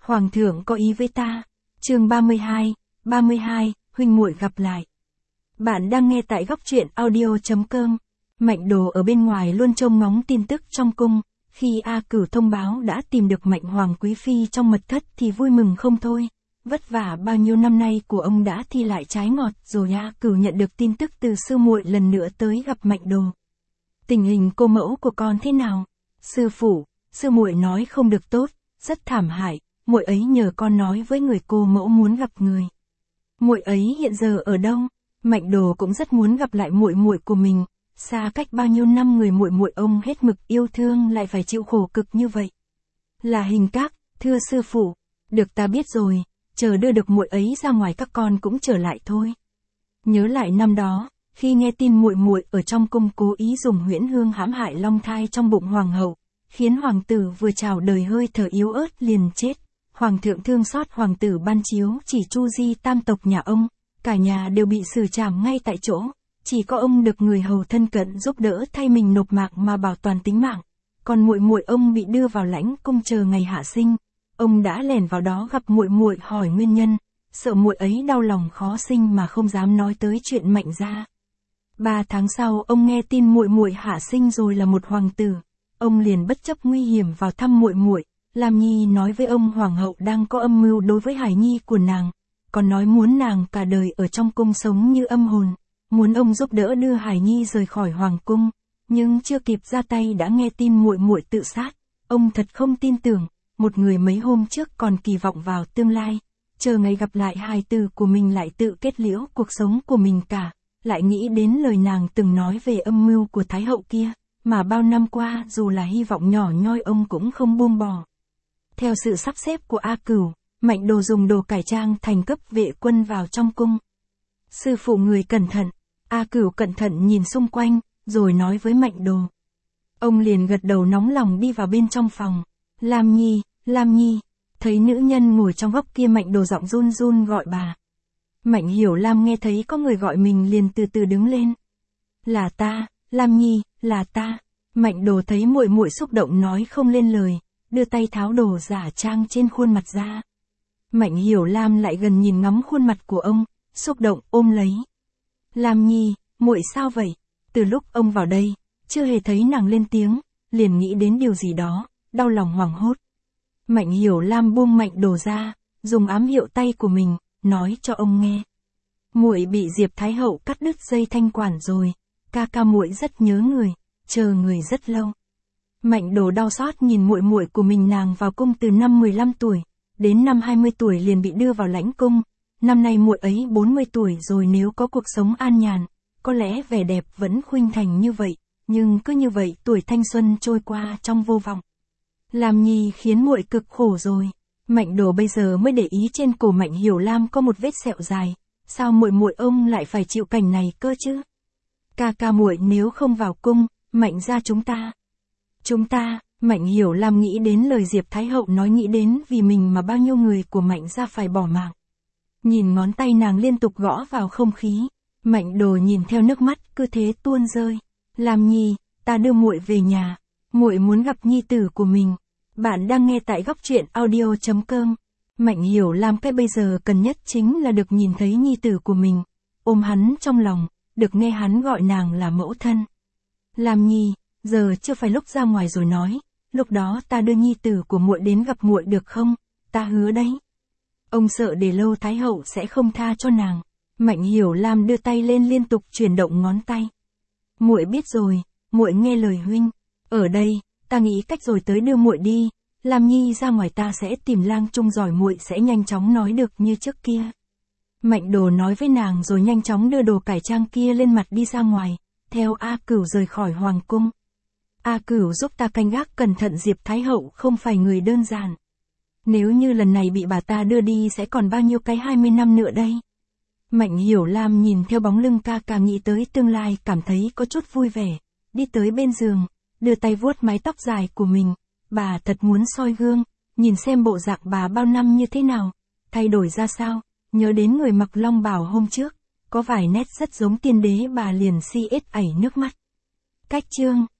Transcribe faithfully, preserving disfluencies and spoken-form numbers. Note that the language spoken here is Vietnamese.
Hoàng thượng có ý với ta. Chương ba mươi hai, ba mươi hai, huynh muội gặp lại. Bạn đang nghe tại góc truyện audio chấm com. Mạnh Đồ ở bên ngoài luôn trông ngóng tin tức trong cung, khi A Cửu thông báo đã tìm được Mạnh Hoàng quý phi trong mật thất thì vui mừng không thôi. Vất vả bao nhiêu năm nay của ông đã thi lại trái ngọt rồi. A Cửu nhận được tin tức từ sư muội lần nữa tới gặp Mạnh Đồ. Tình hình cô mẫu của con thế nào? Sư phụ, sư muội nói không được tốt, rất thảm hại, muội ấy nhờ con nói với người cô mẫu muốn gặp người. Muội ấy hiện giờ ở đâu? Mạnh Đồ cũng rất muốn gặp lại muội muội của mình, xa cách bao nhiêu năm người muội muội ông hết mực yêu thương lại phải chịu khổ cực như vậy. Là Hình Các, thưa sư phụ, được ta biết rồi, chờ đưa được muội ấy ra ngoài các con cũng trở lại thôi. Nhớ lại năm đó, khi nghe tin muội muội ở trong cung cố ý dùng huyễn hương hãm hại long thai trong bụng hoàng hậu, khiến hoàng tử vừa chào đời hơi thở yếu ớt liền chết. Hoàng thượng thương xót hoàng tử ban chiếu chỉ chu di tam tộc nhà ông, cả nhà đều bị xử trảm ngay tại chỗ, chỉ có ông được người hầu thân cận giúp đỡ thay mình nộp mạng mà bảo toàn tính mạng. Còn muội muội ông bị đưa vào lãnh cung chờ ngày hạ sinh, ông đã lẻn vào đó gặp muội muội hỏi nguyên nhân, sợ muội ấy đau lòng khó sinh mà không dám nói tới chuyện Mạnh gia. Ba tháng sau ông nghe tin muội muội hạ sinh rồi là một hoàng tử, ông liền bất chấp nguy hiểm vào thăm muội muội. Lam Nhi nói với ông hoàng hậu đang có âm mưu đối với hài nhi của nàng, còn nói muốn nàng cả đời ở trong cung sống như âm hồn, muốn ông giúp đỡ đưa hài nhi rời khỏi hoàng cung, nhưng chưa kịp ra tay đã nghe tin muội muội tự sát, ông thật không tin tưởng, một người mấy hôm trước còn kỳ vọng vào tương lai, chờ ngày gặp lại hài tử của mình lại tự kết liễu cuộc sống của mình cả, lại nghĩ đến lời nàng từng nói về âm mưu của thái hậu kia, mà bao năm qua dù là hy vọng nhỏ nhoi ông cũng không buông bỏ. Theo sự sắp xếp của A Cửu, Mạnh Đồ dùng đồ cải trang thành cấp vệ quân vào trong cung. Sư phụ người cẩn thận, A Cửu cẩn thận nhìn xung quanh, rồi nói với Mạnh Đồ. Ông liền gật đầu nóng lòng đi vào bên trong phòng. Lam Nhi, Lam Nhi, thấy nữ nhân ngồi trong góc kia Mạnh Đồ giọng run run gọi bà. Mạnh Hiểu Lam nghe thấy có người gọi mình liền từ từ đứng lên. Là ta, Lam Nhi, là ta. Mạnh Đồ thấy muội muội xúc động nói không lên lời, đưa tay tháo đồ giả trang trên khuôn mặt ra. Mạnh Hiểu Lam lại gần nhìn ngắm khuôn mặt của ông, xúc động ôm lấy. Lam Nhi, muội sao vậy? Từ lúc ông vào đây, chưa hề thấy nàng lên tiếng, liền nghĩ đến điều gì đó, đau lòng hoảng hốt. Mạnh Hiểu Lam buông Mạnh Đồ ra, dùng ám hiệu tay của mình, nói cho ông nghe. Muội bị Diệp Thái hậu cắt đứt dây thanh quản rồi, ca ca muội rất nhớ người, chờ người rất lâu. Mạnh Đồ đau xót nhìn muội muội của mình, nàng vào cung từ năm mười lăm tuổi, đến năm hai mươi tuổi liền bị đưa vào lãnh cung, năm nay muội ấy bốn mươi tuổi rồi, nếu có cuộc sống an nhàn, có lẽ vẻ đẹp vẫn khuynh thành như vậy, nhưng cứ như vậy tuổi thanh xuân trôi qua trong vô vọng. Lam Nhi khiến muội cực khổ rồi. Mạnh Đồ bây giờ mới để ý trên cổ Mạnh Hiểu Lam có một vết sẹo dài, sao muội muội ông lại phải chịu cảnh này cơ chứ? Ca ca muội nếu không vào cung, Mạnh gia chúng ta. Chúng ta, Mạnh Hiểu Lam nghĩ đến lời Diệp Thái hậu nói, nghĩ đến vì mình mà bao nhiêu người của Mạnh gia phải bỏ mạng. Nhìn ngón tay nàng liên tục gõ vào không khí, Mạnh Đồ nhìn theo nước mắt cứ thế tuôn rơi. Lam Nhi, ta đưa muội về nhà, muội muốn gặp nhi tử của mình. Bạn đang nghe tại góc truyện audio chấm com. Mạnh Hiểu Lam cái bây giờ cần nhất chính là được nhìn thấy nhi tử của mình, ôm hắn trong lòng, được nghe hắn gọi nàng là mẫu thân. Lam Nhi, giờ chưa phải lúc ra ngoài rồi nói, lúc đó ta đưa nhi tử của muội đến gặp muội được không? Ta hứa đấy. Ông sợ để lâu Thái hậu sẽ không tha cho nàng. Mạnh Hiểu Lam đưa tay lên liên tục chuyển động ngón tay. Muội biết rồi, muội nghe lời huynh. Ở đây, ta nghĩ cách rồi tới đưa muội đi. Lam Nhi ra ngoài ta sẽ tìm lang trung giỏi, muội sẽ nhanh chóng nói được như trước kia. Mạnh Đồ nói với nàng rồi nhanh chóng đưa đồ cải trang kia lên mặt đi ra ngoài, theo A Cửu rời khỏi hoàng cung. A Cửu giúp ta canh gác cẩn thận, Diệp Thái hậu không phải người đơn giản. Nếu như lần này bị bà ta đưa đi sẽ còn bao nhiêu cái hai mươi năm nữa đây. Mạnh Hiểu Lam nhìn theo bóng lưng ca ca nghĩ tới tương lai cảm thấy có chút vui vẻ, đi tới bên giường, đưa tay vuốt mái tóc dài của mình, bà thật muốn soi gương, nhìn xem bộ dạng bà bao năm như thế nào, thay đổi ra sao, nhớ đến người mặc long bào hôm trước, có vài nét rất giống tiên đế, bà liền si ết ảy nước mắt. Cách chương